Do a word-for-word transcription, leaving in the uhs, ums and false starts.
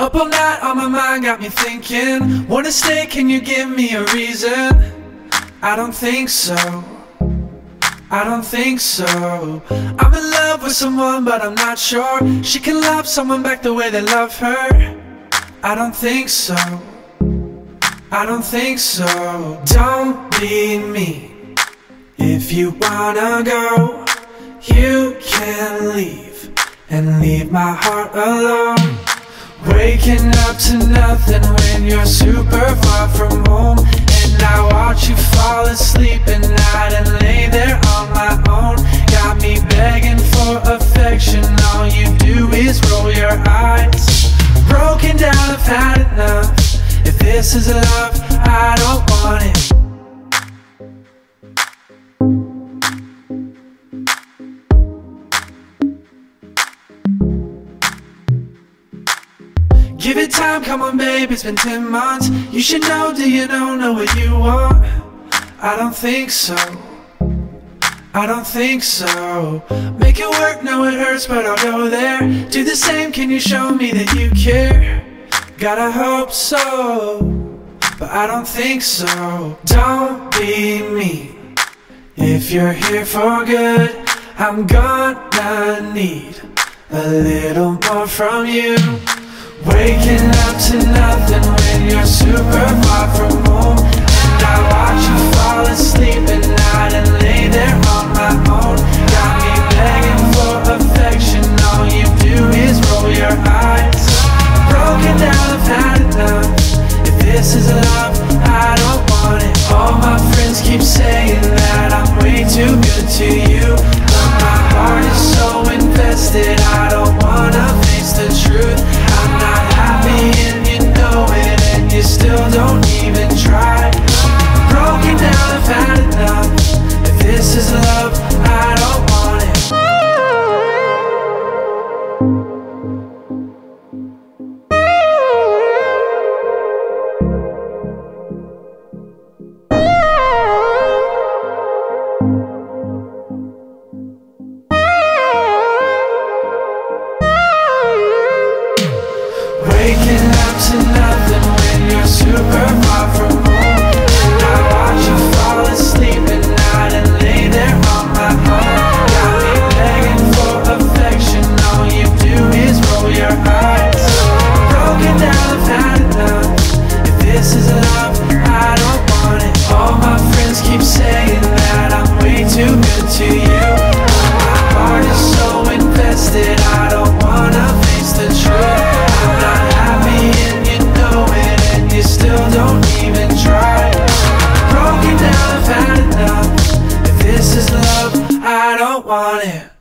Up all night on my mind, got me thinking. Wanna stay, can you give me a reason? I don't think so, I don't think so. I'm in love with someone but I'm not sure she can love someone back the way they love her. I don't think so, I don't think so. Don't be me. If you wanna go, you can leave and leave my heart alone. Waking up to nothing when you're super far from home, and I watch you fall asleep at night and lay there on my own. Got me begging for affection, all you do is roll your eyes. Broken down, I've had enough. If this is love, I don't want it. Give it time, come on babe, it's been ten months. You should know, do you know, know what you want? I don't think so, I don't think so. Make it work, know it hurts, but I'll go there. Do the same, can you show me that you care? Gotta hope so, but I don't think so. Don't be me. If you're here for good, I'm gonna need a little more from you. Waking up to nothing when you're super far from home, and I watch you fall asleep at night and lay there on my own. Got me begging for affection, all you do is roll your eyes. Broken down, I've had enough. If this is love, I don't want it. All my friends keep saying that I'm way too good to you, but my heart is so invested, I don't wanna face the truth. I'm not happy and you know it, and you still don't even try. Broken down, I've had enough. If this is love, I don't want it. Waking up to nothing when you're super far from home, and I watch you fall asleep at night and lay there on my own. Got me begging for affection, all you do is roll your eyes. Broken down, I've had enough. If this is love, I don't want it. All my friends keep saying that I'm way too good to you, but my heart is so invested, I don't wanna face the truth. I'm not happy and you know it, and you still don't even try. Broken down, I've had enough. If this is love, I don't want it.